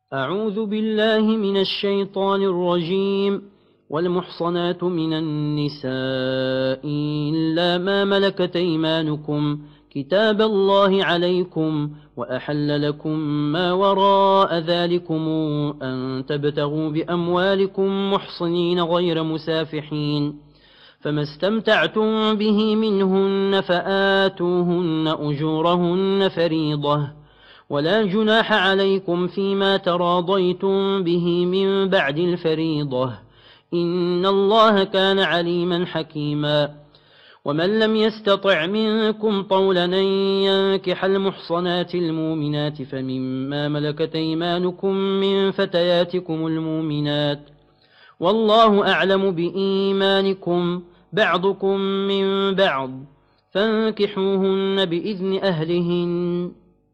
أعوذ بالله من الشيطان الرجيم. والمحصنات من النساء إلا ما ملكت أيمانكم كتاب الله عليكم، وأحل لكم ما وراء ذلكم أن تبتغوا بأموالكم محصنين غير مسافحين، فما استمتعتم به منهن فآتوهن أجورهن فريضة، ولا جناح عليكم فيما تراضيتم به من بعد الفريضة، إن الله كان عليما حكيما. ومن لم يستطع منكم طولا أن ينكح المحصنات المؤمنات فمما ملكت أيمانكم من فتياتكم المؤمنات، والله أعلم بإيمانكم، بعضكم من بعض، فانكحوهن بإذن أهلهن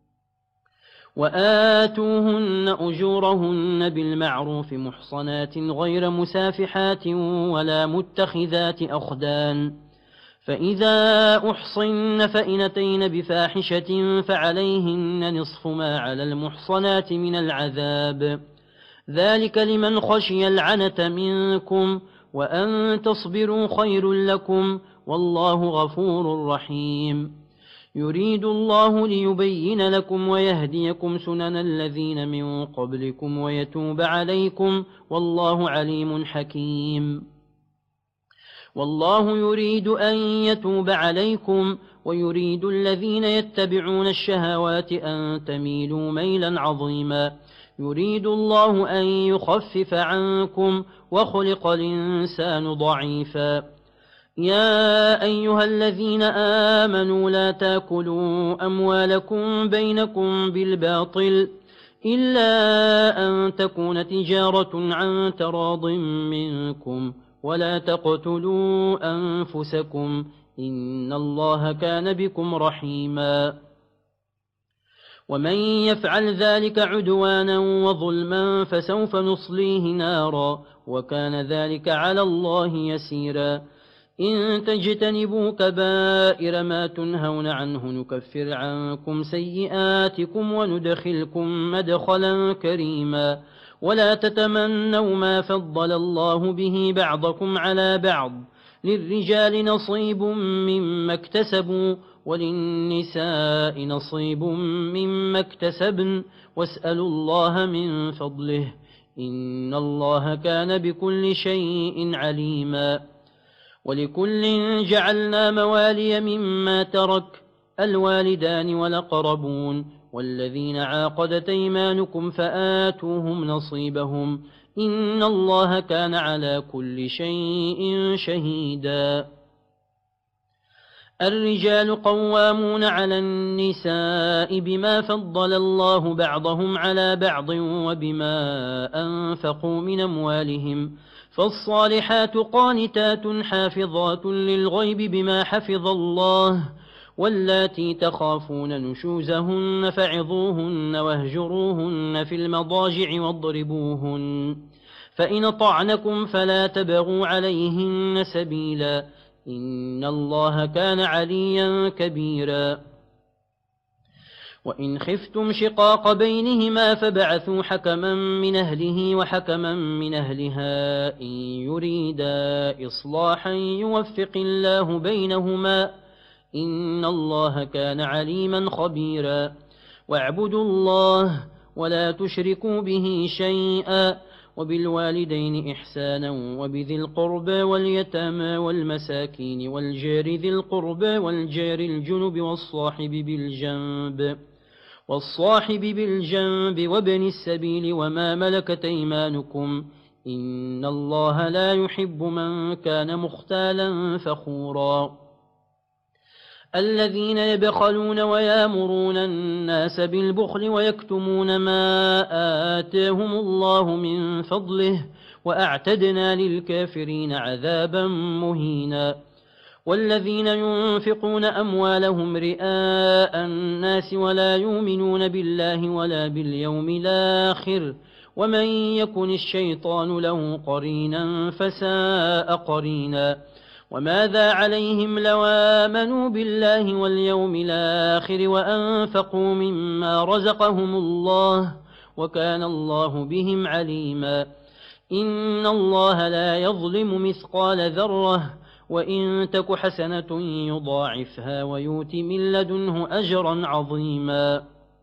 وآتوهن أجورهن بالمعروف محصنات غير مسافحات ولا متخذات أخدان، فإذا أحصن فإن أتين بفاحشة فعليهن نصف ما على المحصنات من العذاب، ذلك لمن خشي العنة منكم، وأن تصبروا خير لكم، والله غفور رحيم. يريد الله ليبين لكم ويهديكم سنن الذين من قبلكم ويتوب عليكم، والله عليم حكيم. والله يريد أن يتوب عليكم، ويريد الذين يتبعون الشهوات أن تميلوا ميلا عظيما، يريد الله أن يخفف عنكم، وخلق الإنسان ضعيفا. يا أيها الذين آمنوا لا تاكلوا أموالكم بينكم بالباطل إلا أن تكون تجارة عن تراض منكم، ولا تقتلوا أنفسكم، إن الله كان بكم رحيما. ومن يفعل ذلك عدوانا وظلما فسوف نصليه نارا، وكان ذلك على الله يسيرا. إن تجتنبوا كبائر ما تنهون عنه نكفر عنكم سيئاتكم وندخلكم مدخلا كريما. ولا تتمنوا ما فضل الله به بعضكم على بعض، للرجال نصيب مما اكتسبوا وللنساء نصيب مما اكتسبن، واسألوا الله من فضله، إن الله كان بكل شيء عليما. ولكل جعلنا موالي مما ترك الوالدان والأقربون والذين عاقدت أيمانكم فآتوهم نصيبهم، إن الله كان على كل شيء شهيدا. الرجال قوامون على النساء بما فضل الله بعضهم على بعض وبما أنفقوا من أموالهم، فالصالحات قانتات حافظات للغيب بما حفظ الله، واللاتي تخافون نشوزهن فعظوهن واهجروهن في المضاجع واضربوهن، فإن طعنكم فلا تبغوا عليهن سبيلا، إن الله كان عليا كبيرا. وإن خفتم شقاق بينهما فبعثوا حكما من أهله وحكما من أهلها إن يريدا إصلاحا يوفق الله بينهما، إن الله كان عليما خبيرا. واعبدوا الله ولا تشركوا به شيئا، وبالوالدين إحسانا وبذي القربى واليتامى والمساكين والجار ذي القربى والجار الجنب والصاحب بالجنب وابن السبيل وما ملكت أيمانكم، إن الله لا يحب من كان مختالا فخورا. الذين يبخلون ويامرون الناس بالبخل ويكتمون ما آتاهم الله من فضله، وأعتدنا للكافرين عذابا مهينا. والذين ينفقون أموالهم رئاء الناس ولا يؤمنون بالله ولا باليوم الآخر، ومن يكن الشيطان له قرينا فساء قرينا. وماذا عليهم لو آمنوا بالله واليوم الآخر وأنفقوا مما رزقهم الله، وكان الله بهم عليما إن الله لا يظلم مثقال ذرة وإن تك حسنة يضاعفها ويؤت من لدنه أجرا عظيما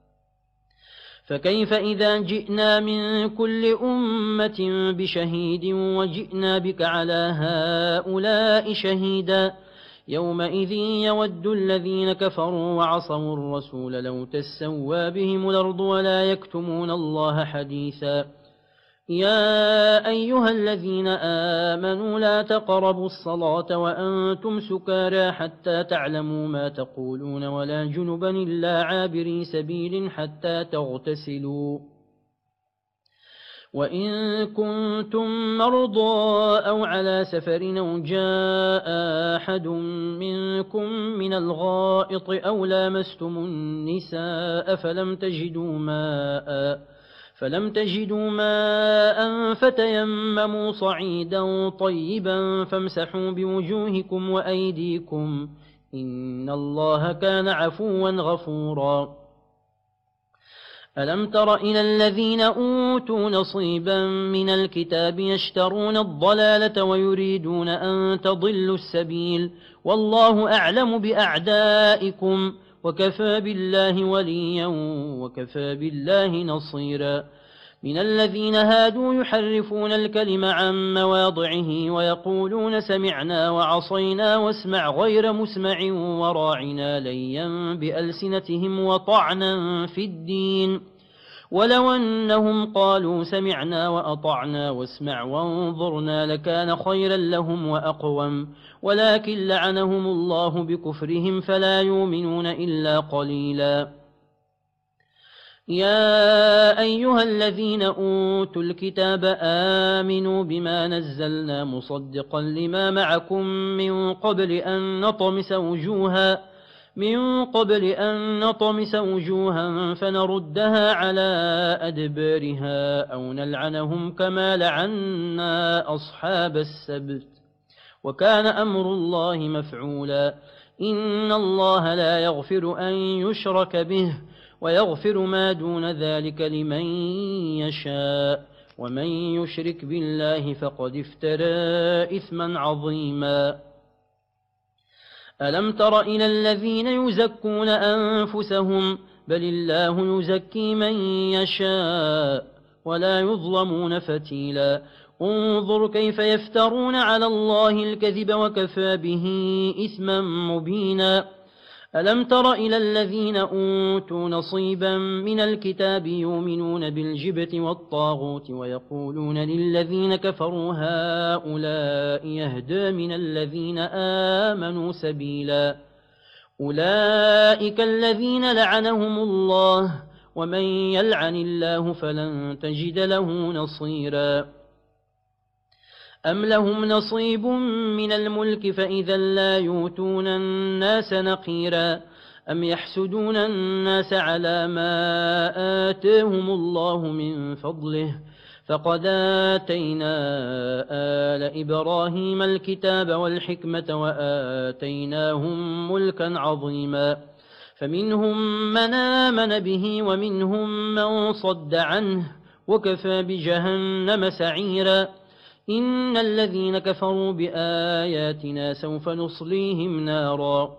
فكيف إذا جئنا من كل أمة بشهيد وجئنا بك على هؤلاء شهيدا يومئذ يود الذين كفروا وعصوا الرسول لو تسوى بهم الأرض ولا يكتمون الله حديثا يا أيها الذين آمنوا لا تقربوا الصلاة وأنتم سكارى حتى تعلموا ما تقولون ولا جنبا إلا عابري سبيل حتى تغتسلوا وإن كنتم مرضى أو على سفر أو جاء أحد منكم من الغائط أو لامستم النساء فلم تجدوا ماء فتيمموا صعيدا طيبا فامسحوا بوجوهكم وأيديكم إن الله كان عفوا غفورا ألم تر إلى الذين أوتوا نصيبا من الكتاب يشترون الضلالة ويريدون أن تضلوا السبيل والله أعلم بأعدائكم وكفى بالله وليا وكفى بالله نصيرا من الذين هادوا يحرفون الكلم عن مواضعه ويقولون سمعنا وعصينا واسمع غير مسمع وراعنا ليا بألسنتهم وطعنا في الدين ولو أنهم قالوا سمعنا وأطعنا واسمع وانظرنا لكان خيرا لهم وأقوم ولكن لعنهم الله بكفرهم فلا يؤمنون إلا قليلا يا أيها الذين أوتوا الكتاب آمنوا بما نزلنا مصدقا لما معكم من قبل أن نطمس وجوها فنردها على أدبارها أو نلعنهم كما لعنا أصحاب السبت وكان أمر الله مفعولا إن الله لا يغفر أن يشرك به ويغفر ما دون ذلك لمن يشاء ومن يشرك بالله فقد افترى إثما عظيما ألم تر إلى الذين يزكون أنفسهم بل الله يزكي من يشاء ولا يظلمون فتيلا انظر كيف يفترون على الله الكذب وكفى به إثما مبينا ألم تر إلى الذين أوتوا نصيبا من الكتاب يؤمنون بالجبت والطاغوت ويقولون للذين كفروا هؤلاء يهدى من الذين آمنوا سبيلا أولئك الذين لعنهم الله ومن يلعن الله فلن تجد له نصيرا أم لهم نصيب من الملك فإذا لا يؤتون الناس نقيرا أم يحسدون الناس على ما آتاهم الله من فضله فقد آتينا آل إبراهيم الكتاب والحكمة وآتيناهم ملكا عظيما فمنهم من آمن به ومنهم من صد عنه وكفى بجهنم سعيرا إن الذين كفروا بآياتنا سوف نصليهم نارا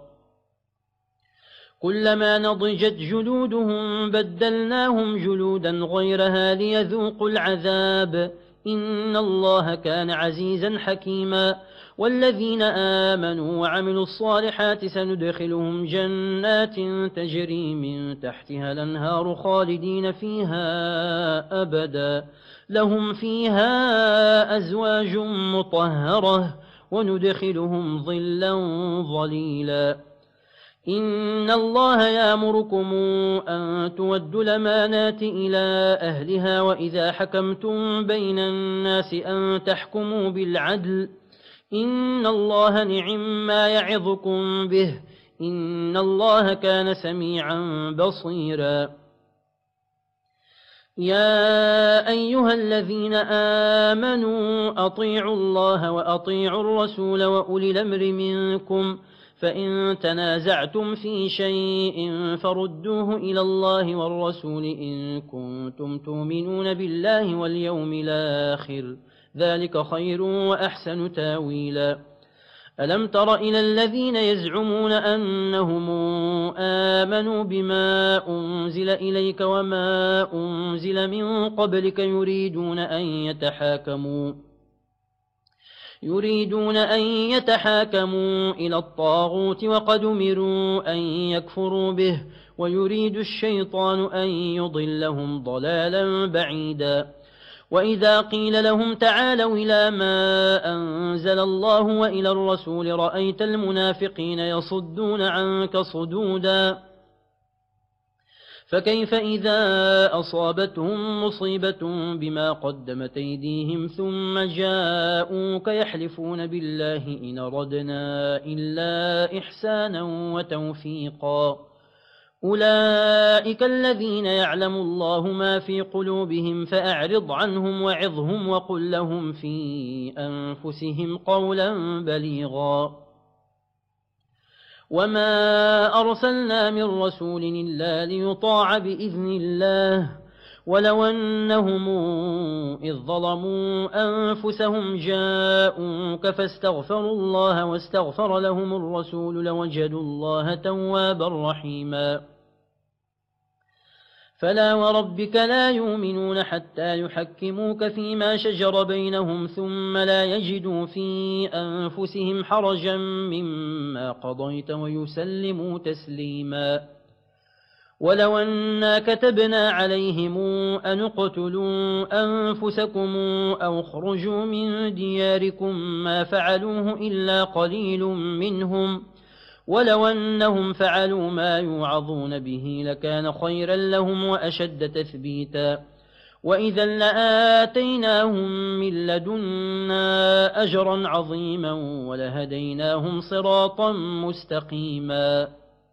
كلما نضجت جلودهم بدلناهم جلودا غيرها ليذوقوا العذاب إن الله كان عزيزا حكيما والذين آمنوا وعملوا الصالحات سندخلهم جنات تجري من تحتها الأنهار خالدين فيها أبدا لهم فيها أزواج مطهرة وندخلهم ظلا ظليلا إن الله يأمركم أن تودوا الأمانات إلى أهلها وإذا حكمتم بين الناس أن تحكموا بالعدل إن الله نعم ما يعظكم به إن الله كان سميعا بصيرا يا أيها الذين آمنوا أطيعوا الله وأطيعوا الرسول وأولي الأمر منكم فإن تنازعتم في شيء فردوه إلى الله والرسول إن كنتم تؤمنون بالله واليوم الآخر، ذلك خير وأحسن تاويلا. ألم تر إلى الذين يزعمون أنهم آمنوا بما أنزل إليك وما أنزل من قبلك يريدون أن يتحاكموا إلى الطاغوت وقد أمروا أن يكفروا به ويريد الشيطان أن يضلهم ضلالا بعيدا. وإذا قيل لهم تعالوا إلى ما أنزل الله وإلى الرسول رأيت المنافقين يصدون عنك صدودا. فكيف إذا أصابتهم مصيبة بما قدمت أيديهم ثم جاءوك يحلفون بالله إن أردنا إلا إحسانا وتوفيقا، أولئك الذين يعلم الله ما في قلوبهم فأعرض عنهم وعظهم وقل لهم في أنفسهم قولا بليغا. وما أرسلنا من رسول إلا ليطاع بإذن الله ولو أنهم إذ ظلموا أنفسهم جاءوك فاستغفروا الله واستغفر لهم الرسول لوجدوا الله توابا رحيما. فلا وربك لا يؤمنون حتى يحكموك فيما شجر بينهم ثم لا يجدوا في أنفسهم حرجا مما قضيت ويسلموا تسليما. ولو أنا كتبنا عليهم أن اقتلوا أنفسكم أو اخرجوا من دياركم ما فعلوه إلا قليل منهم، ولو أنهم فعلوا ما يوعظون به لكان خيرا لهم وأشد تثبيتا، وإذا لآتيناهم من لدنا أجرا عظيما ولهديناهم صراطا مستقيما.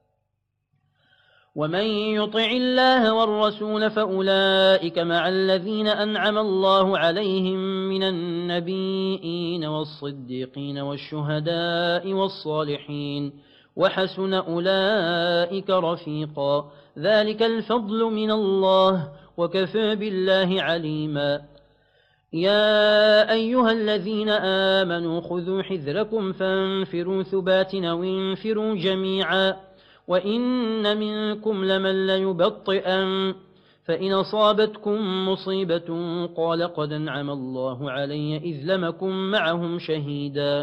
ومن يطع الله والرسول فأولئك مع الذين أنعم الله عليهم من النبيين والصديقين والشهداء والصالحين وحسن أولئك رفيقا، ذلك الفضل من الله وكفى بالله عليما. يا أيها الذين آمنوا خذوا حذركم فانفروا ثبات أو انفروا جميعا وإن منكم لمن ليبطئن فإن أصابتكم مصيبة قال قد أنعم الله علي إذ لمكم معهم شهيدا،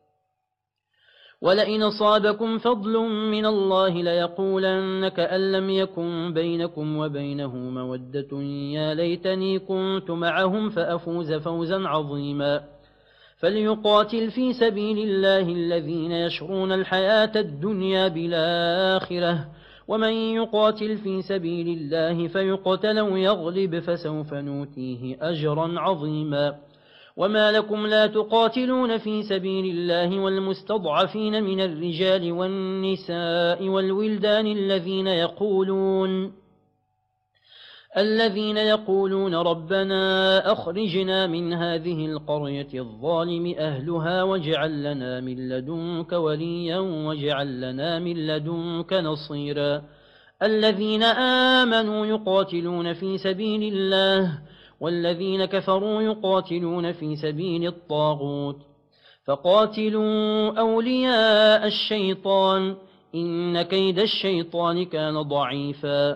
ولئن أصابكم فضل من الله ليقولن كأن لم يكن بينكم وبينه مودة يا ليتني كنت معهم فأفوز فوزا عظيما. فليقاتل في سبيل الله الذين يشرون الحياة الدنيا بالآخرة، ومن يقاتل في سبيل الله فيقتل ويغلب فسوف نؤتيه أجرا عظيما. وما لكم لا تقاتلون في سبيل الله والمستضعفين من الرجال والنساء والولدان الذين يقولون ربنا أخرجنا من هذه القرية الظالم أهلها واجعل لنا من لدنك وليا واجعل لنا من لدنك نصيرا. الذين آمنوا يقاتلون في سبيل الله والذين كفروا يقاتلون في سبيل الطاغوت فقاتلوا أولياء الشيطان إن كيد الشيطان كان ضعيفا.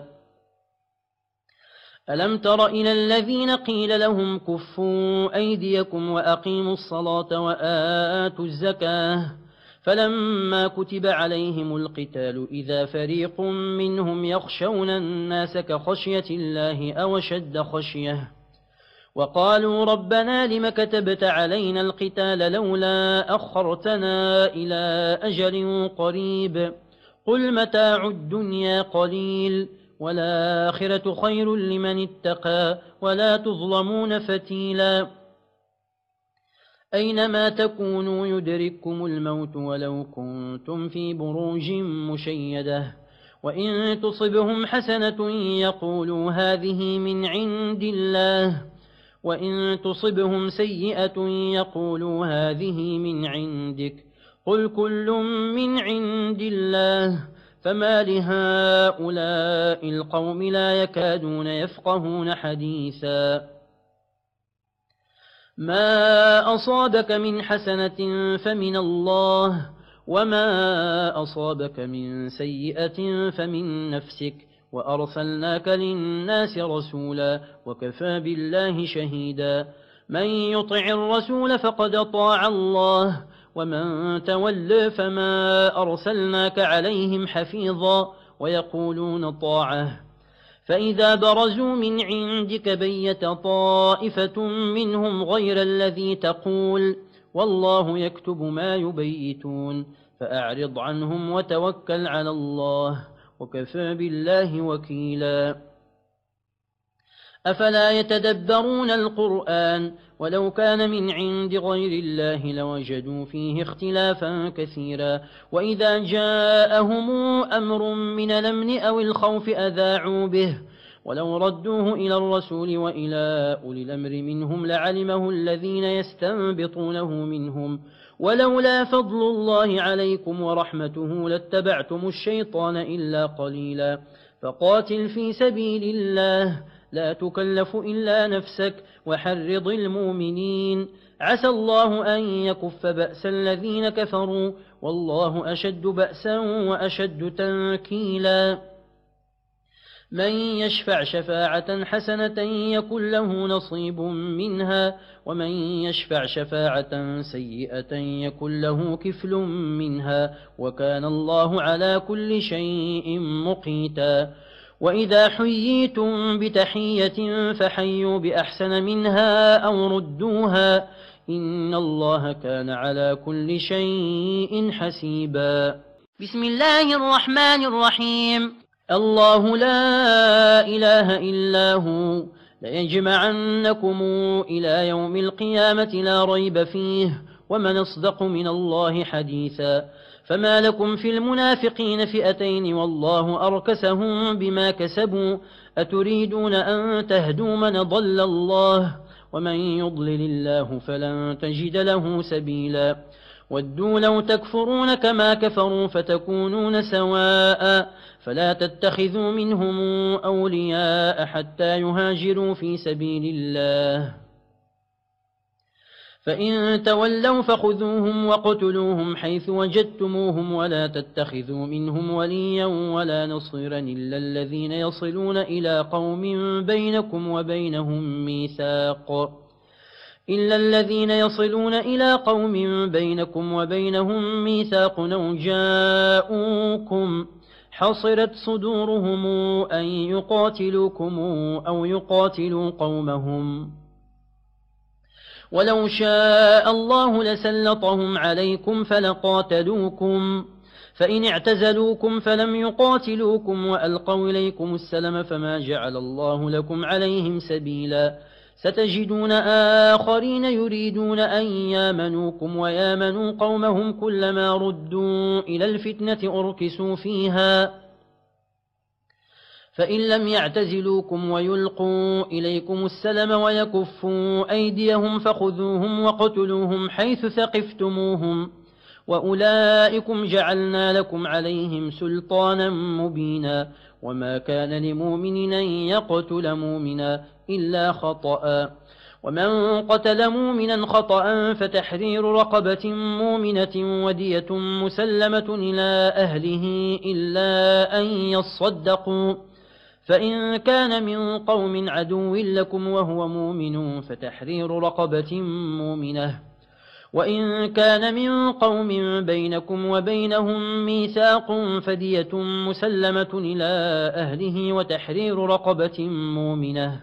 ألم تر إلى الذين قيل لهم كفوا أيديكم وأقيموا الصلاة وآتوا الزكاة فلما كتب عليهم القتال إذا فريق منهم يخشون الناس كخشية الله أو شد خشية وقالوا ربنا لم كتبت علينا القتال لولا أخرتنا إلى أجل قريب قل متاع الدنيا قليل والآخرة خير لمن اتقى ولا تظلمون فتيلا. أينما تكونوا يدرككم الموت ولو كنتم في بروج مشيدة وإن تصبهم حسنة يقولوا هذه من عند الله وإن تصبهم سيئة يقولوا هذه من عندك قل كل من عند الله فما لهؤلاء القوم لا يكادون يفقهون حديثا ما أصابك من حسنة فمن الله وما أصابك من سيئة فمن نفسك وأرسلناك للناس رسولا وكفى بالله شهيدا من يطع الرسول فقد طاع الله ومن تولى فما أرسلناك عليهم حفيظا ويقولون طاعة فإذا برزوا من عندك بيت طائفة منهم غير الذي تقول والله يكتب ما يبيتون فأعرض عنهم وتوكل على الله وكفى بالله وكيلا أفلا يتدبرون القرآن ولو كان من عند غير الله لوجدوا فيه اختلافا كثيرا وإذا جاءهم أمر من الأمن أو الخوف أذاعوا به ولو ردوه إلى الرسول وإلى أولي الأمر منهم لعلمه الذين يستنبطونه منهم ولولا فضل الله عليكم ورحمته لاتبعتم الشيطان إلا قليلا فقاتل في سبيل الله لا تكلف إلا نفسك وحرض المؤمنين عسى الله أن يكف بأس الذين كفروا والله أشد بأسا وأشد تنكيلا من يشفع شفاعة حسنة يكن له نصيب منها ومن يشفع شفاعة سيئة يكن له كفل منها وكان الله على كل شيء مقيتا وإذا حييتم بتحية فحيوا بأحسن منها أو ردوها إن الله كان على كل شيء حسيبا بسم الله الرحمن الرحيم الله لا إله إلا هو ليجمعنكم إلى يوم القيامة لا ريب فيه ومن أصدق من الله حديثا فما لكم في المنافقين فئتين والله أركسهم بما كسبوا أتريدون أن تهدوا من ضل الله ومن يضلل الله فلن تجد له سبيلا ودوا لو تكفرون كما كفروا فتكونون سواء فلا تتخذوا منهم أولياء حتى يهاجروا في سبيل الله فإن تولوا فخذوهم وقتلوهم حيث وجدتموهم ولا تتخذوا منهم وليا ولا نصيرا إلا الذين يصلون إلى قوم بينكم وبينهم ميثاق أو جاءوكم حصرت صدورهم أن يقاتلوكم أو يقاتلوا قومهم ولو شاء الله لسلطهم عليكم فلقاتلوكم فإن اعتزلوكم فلم يقاتلوكم وألقوا إليكم السلم فما جعل الله لكم عليهم سبيلا ستجدون آخرين يريدون أن يامنوكم ويامنوا قومهم كلما ردوا إلى الفتنة أركسوا فيها فإن لم يعتزلوكم ويلقوا إليكم السلم ويكفوا أيديهم فخذوهم وقتلوهم حيث ثقفتموهم وأولئكم جعلنا لكم عليهم سلطانا مبينا وما كان لمؤمن أن يقتل مؤمنا إلا خطأ ومن قتل مؤمنا خطأ فتحرير رقبة مؤمنة ودية مسلمة إلى أهله إلا أن يصدقوا فإن كان من قوم عدو لكم وهو مؤمن فتحرير رقبة مؤمنة وإن كان من قوم بينكم وبينهم ميثاق فدية مسلمة إلى أهله وتحرير رقبة مؤمنة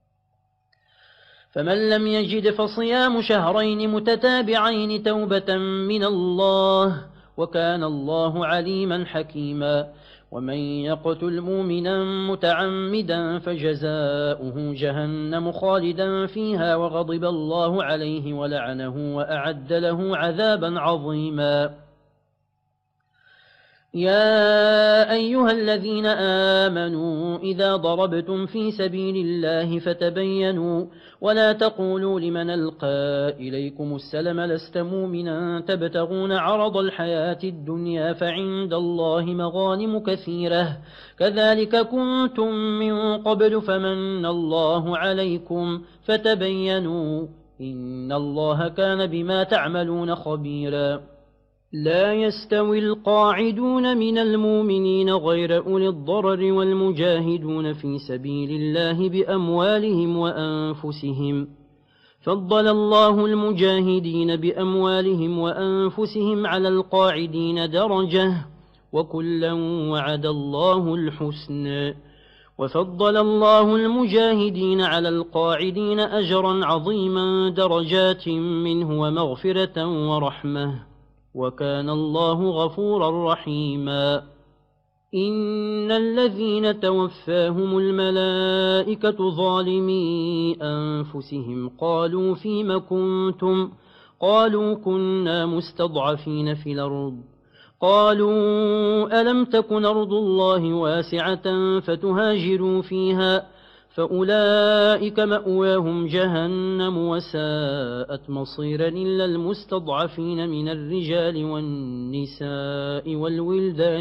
فمن لم يجد فصيام شهرين متتابعين توبة من الله وكان الله عليما حكيما ومن يقتل مؤمنا متعمدا فجزاؤه جهنم خالدا فيها وغضب الله عليه ولعنه وأعد له عذابا عظيما يا أيها الذين آمنوا إذا ضربتم في سبيل الله فتبينوا ولا تقولوا لمن ألقى إليكم السلم لست مؤمنا تبتغون عرض الحياة الدنيا فعند الله مغانم كثيرة كذلك كنتم من قبل فمن الله عليكم فتبينوا إن الله كان بما تعملون خبيرا لا يستوي القاعدون من المؤمنين غير أولي الضرر والمجاهدون في سبيل الله بأموالهم وأنفسهم فضل الله المجاهدين بأموالهم وأنفسهم على القاعدين درجة وكلا وعد الله الحسنى وفضل الله المجاهدين على القاعدين أجرا عظيما درجات منه ومغفرة ورحمة وكان الله غفورا رحيما إن الذين توفاهم الملائكة ظالمي أنفسهم قالوا فيم كنتم قالوا كنا مستضعفين في الأرض قالوا ألم تكن أرض الله واسعة فتهاجروا فيها فأولئك مأواهم جهنم وساءت مصيرا إلا المستضعفين من الرجال والنساء والولدان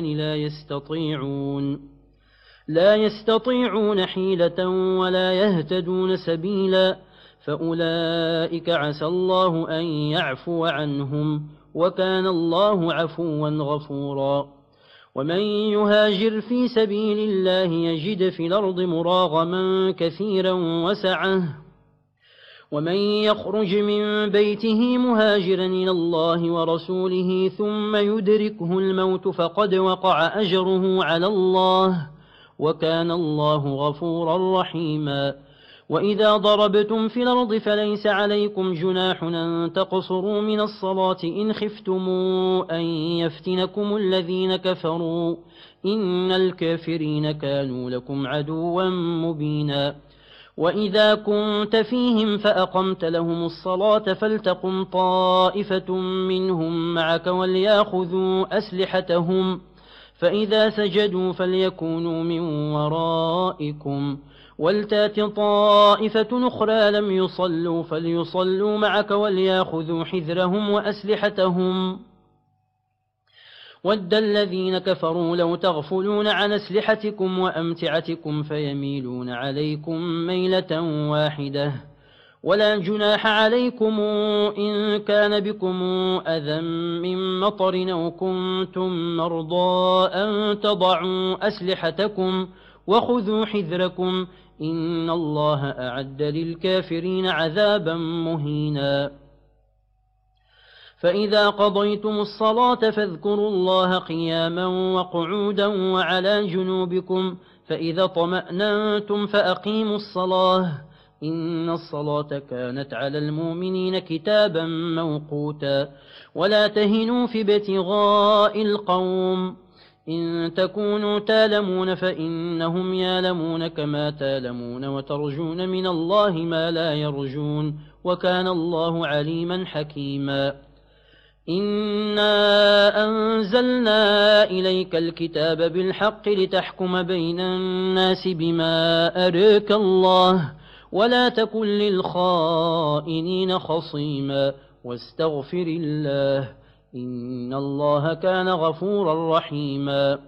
لا يستطيعون حيلة ولا يهتدون سبيلا فأولئك عسى الله أن يعفو عنهم وكان الله عفوا غفورا ومن يهاجر في سبيل الله يجد في الأرض مراغما كثيرا وسعة ومن يخرج من بيته مهاجرا إلى الله ورسوله ثم يدركه الموت فقد وقع أجره على الله وكان الله غفورا رحيما وإذا ضربتم في الأرض فليس عليكم جناح أن تقصروا من الصلاة إن خفتم أن يفتنكم الذين كفروا إن الكافرين كانوا لكم عدوا مبينا وإذا كنت فيهم فأقمت لهم الصلاة فلتقم طائفة منهم معك وليأخذوا أسلحتهم فإذا سجدوا فليكونوا من ورائكم ولتات طائفة أخرى لم يصلوا فليصلوا معك وليأخذوا حذرهم وأسلحتهم ود الذين كفروا لو تغفلون عن أسلحتكم وأمتعتكم فيميلون عليكم ميلة واحدة ولا جناح عليكم إن كان بكم أذى من مطر أو كنتم مرضى أن تضعوا أسلحتكم وخذوا حذركم إن الله أعد للكافرين عذابا مهينا فإذا قضيتم الصلاة فاذكروا الله قياما وقعودا وعلى جنوبكم فإذا طمأننتم فأقيموا الصلاة إن الصلاة كانت على المؤمنين كتابا موقوتا ولا تهنوا في ابتغاء القوم إن تكونوا تالمون فإنهم يالمون كما تالمون وترجون من الله ما لا يرجون وكان الله عليما حكيما إنا أنزلنا إليك الكتاب بالحق لتحكم بين الناس بما أراك الله ولا تكن للخائنين خصيما واستغفر الله إن الله كان غفورا رحيما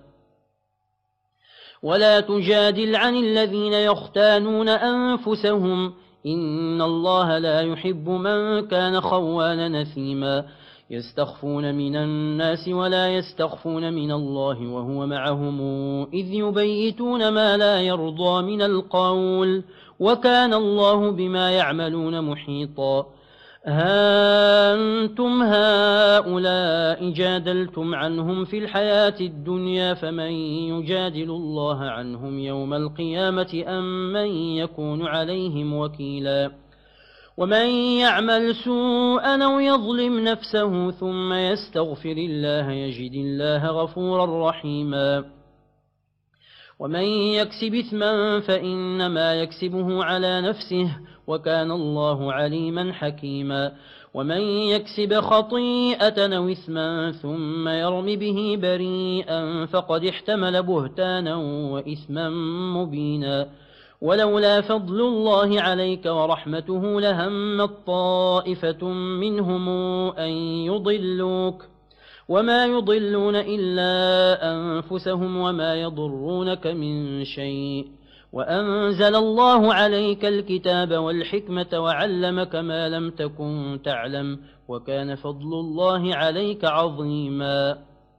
ولا تجادل عن الذين يختانون أنفسهم إن الله لا يحب من كان خوانا نثيما يستخفون من الناس ولا يستخفون من الله وهو معهم إذ يبيتون ما لا يرضى من القول وكان الله بما يعملون محيطا ها أنتم هؤلاء جادلتم عنهم في الحياة الدنيا فمن يجادل الله عنهم يوم القيامة أم من يكون عليهم وكيلا ومن يعمل سوءا أو يظلم نفسه ثم يستغفر الله يجد الله غفورا رحيما ومن يكسب إثما فإنما يكسبه على نفسه وكان الله عليما حكيما. ومن يكسب خطيئة أو إثما ثم يرم به بريئا فقد احتمل بهتانا وإثما مبينا. ولولا فضل الله عليك ورحمته لهمت طائفة منهم أن يضلوك وما يضلون إلا أنفسهم وما يضرونك من شيء. وأنزل الله عليك الكتاب والحكمة وعلمك ما لم تكن تعلم وكان فضل الله عليك عظيما.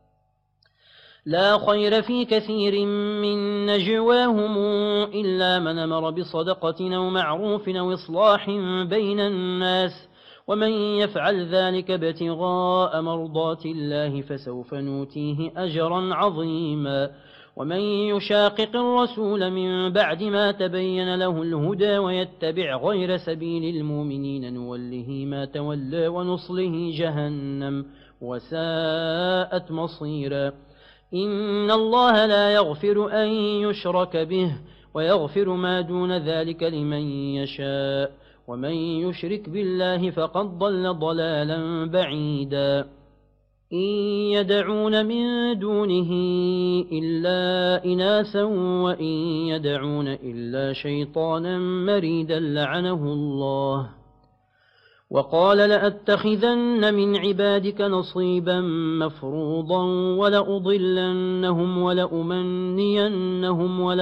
لا خير في كثير من نجواهم إلا من أمر بصدقة أو معروف أو إصلاح بين الناس ومن يفعل ذلك ابتغاء مرضات الله فسوف نوتيه أجرا عظيما. ومن يشاقق الرسول من بعد ما تبين له الهدى ويتبع غير سبيل المؤمنين نوله ما تولى ونصله جهنم وساءت مصيرا. إن الله لا يغفر أن يشرك به ويغفر ما دون ذلك لمن يشاء ومن يشرك بالله فقد ضل ضلالا بعيدا. إن يدعون من دونه إلا إناثا وإن يدعون إلا شيطانا مريدا لعنه الله. وقال لأتخذن من عبادك نصيبا مفروضا ولأضلنهم ولأمنينهم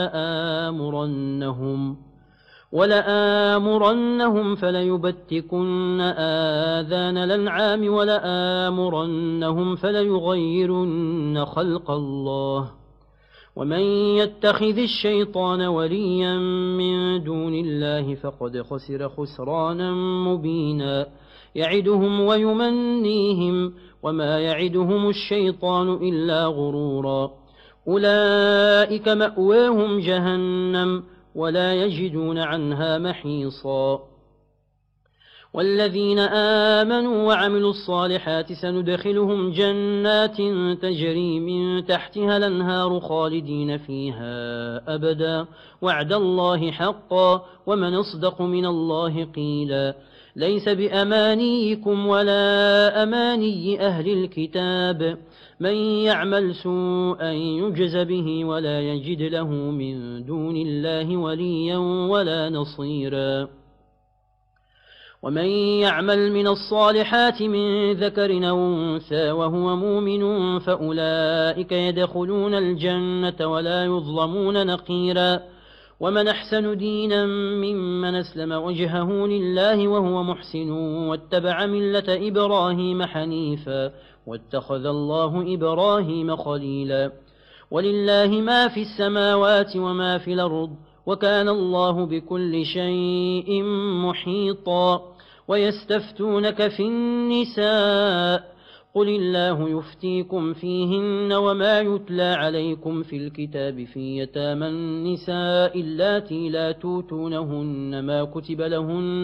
ولآمرنهم فليبتكن آذان الأنعام ولآمرنهم فليغيرن خلق الله. ومن يتخذ الشيطان وليا من دون الله فقد خسر خسرانا مبينا. يعدهم ويمنيهم وما يعدهم الشيطان إلا غرورا. أولئك مأواهم جهنم ولا يجدون عنها محيصا. والذين آمنوا وعملوا الصالحات سندخلهم جنات تجري من تحتها الأنهار خالدين فيها أبدا وعد الله حقا ومن أصدق من الله قيلا. ليس بأمانيكم ولا أماني أهل الكتاب من يعمل سوءا يجز به ولا يجد له من دون الله وليا ولا نصيرا. ومن يعمل من الصالحات من ذكر أو أنثى وهو مؤمن فأولئك يدخلون الجنة ولا يظلمون نقيرا. ومن أحسن دينا ممن أسلم وجهه لله وهو محسن واتبع ملة إبراهيم حنيفا واتخذ الله إبراهيم خليلا. ولله ما في السماوات وما في الأرض وكان الله بكل شيء محيطا. ويستفتونك في النساء قل الله يفتيكم فيهن وما يتلى عليكم في الكتاب في يتامى النساء اللاتي لا توتونهن ما كتب لهن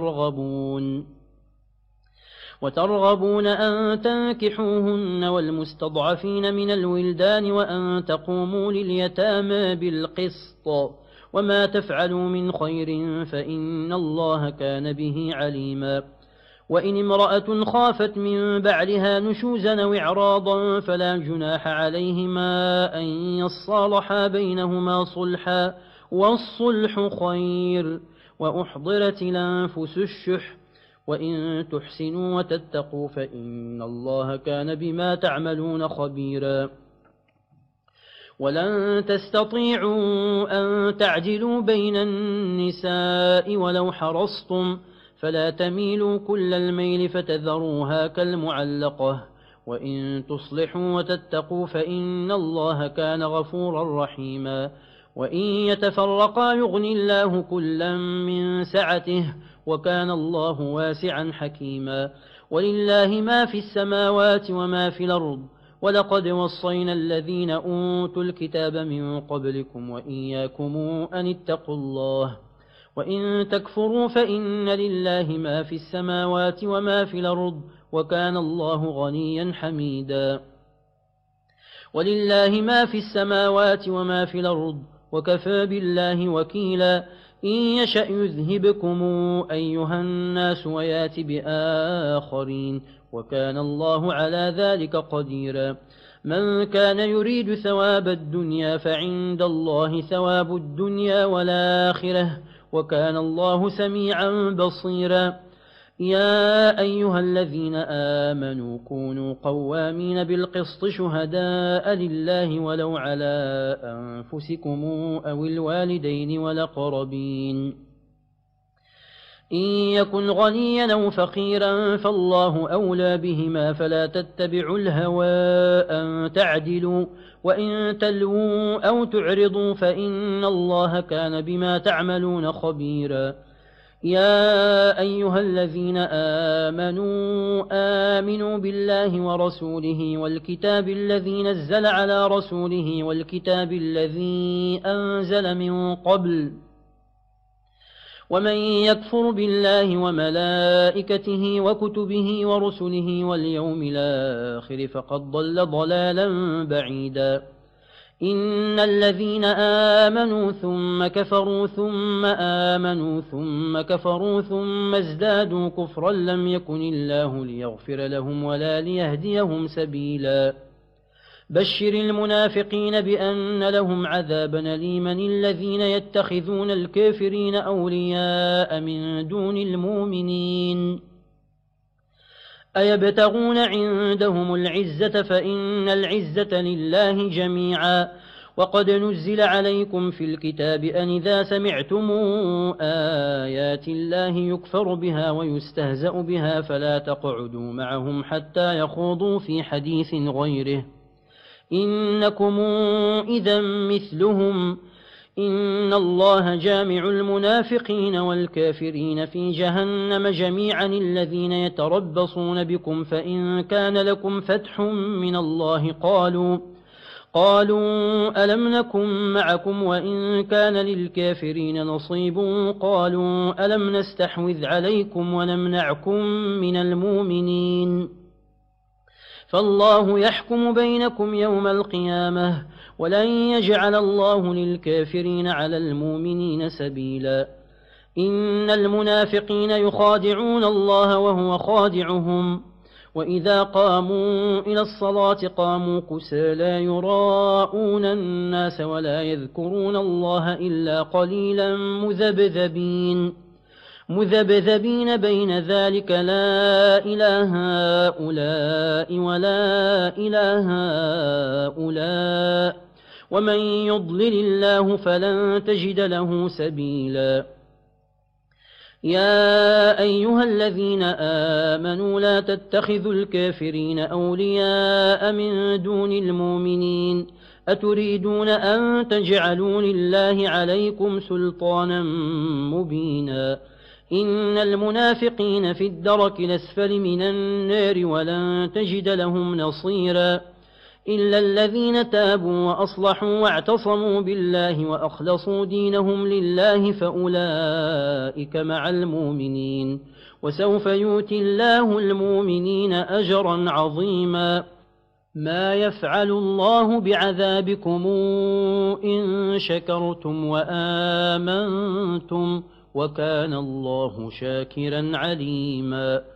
وترغبون أن تنكحوهن والمستضعفين من الولدان وأن تقوموا لليتامى بالقسط وما تفعلوا من خير فإن الله كان به عليما. وإن امرأة خافت من بعلها نشوزا أو إعراضا فلا جناح عليهما أن يصالحا بينهما صلحا والصلح خير. وأحضرت الأنفس الشح وإن تحسنوا وتتقوا فإن الله كان بما تعملون خبيرا. ولن تستطيعوا أن تعدلوا بين النساء ولو حرصتم فلا تميلوا كل الميل فتذروها كالمعلقة. وإن تصلحوا وتتقوا فإن الله كان غفورا رحيما. وإن يتفرقا يغني الله كلا من سعته وكان الله واسعا حكيما. ولله ما في السماوات وما في الأرض ولقد وصينا الذين أوتوا الكتاب من قبلكم وإياكم أن اتقوا الله. وإن تكفروا فإن لله ما في السماوات وما في الأرض وكان الله غنيا حميدا. ولله ما في السماوات وما في الأرض وكفى بالله وكيلا. إن يشأ يذهبكم أيها الناس ويات بآخرين وكان الله على ذلك قديرا من كان يريد ثواب الدنيا فعند الله ثواب الدنيا والآخرة وكان الله سميعا بصيرا يا أيها الذين آمنوا كونوا قوامين بالقسط شهداء لله ولو على أنفسكم أو الوالدين والأقربين إن يكن غنيا أو فقيرا فالله أولى بهما فلا تتبعوا الهوى أن تعدلوا وإن تلووا أو تعرضوا فإن الله كان بما تعملون خبيرا يا أيها الذين آمنوا بالله ورسوله والكتاب الذي نزل على رسوله والكتاب الذي أنزل من قبل ومن يكفر بالله وملائكته وكتبه ورسله واليوم الآخر فقد ضل ضلالا بعيدا إن الذين آمنوا ثم كفروا ثم آمنوا ثم كفروا ثم ازدادوا كفرا لم يكن الله ليغفر لهم ولا ليهديهم سبيلا بشر المنافقين بأن لهم عذابا أليما الذين يتخذون الكافرين أولياء من دون المؤمنين أيبتغون عندهم العزة فإن العزة لله جميعا وقد نزل عليكم في الكتاب أن إذا سمعتم آيات الله يكفر بها ويستهزأ بها فلا تقعدوا معهم حتى يخوضوا في حديث غيره إنكم إذا مثلهم إن الله جامع المنافقين والكافرين في جهنم جميعا الذين يتربصون بكم فإن كان لكم فتح من الله قالوا ألم نكن معكم وإن كان للكافرين نصيب قالوا ألم نستحوذ عليكم ونمنعكم من المؤمنين فالله يحكم بينكم يوم القيامة ولن يجعل الله للكافرين على المؤمنين سبيلا إن المنافقين يخادعون الله وهو خادعهم وإذا قاموا إلى الصلاة قاموا كسى لا يراءون الناس ولا يذكرون الله إلا قليلا مذبذبين بين ذلك لا إله هؤلاء ولا إله هؤلاء ومن يضلل الله فلن تجد له سبيلا يا أيها الذين آمنوا لا تتخذوا الكافرين أولياء من دون المؤمنين أتريدون أن تجعلوا لله عليكم سلطانا مبينا إن المنافقين في الدرك الأسفل من النار ولن تجد لهم نصيرا إلا الذين تابوا وأصلحوا واعتصموا بالله وأخلصوا دينهم لله فأولئك مع المؤمنين وسوف يؤتي الله المؤمنين أجرا عظيما ما يفعل الله بعذابكم إن شكرتم وآمنتم وكان الله شاكرا عليما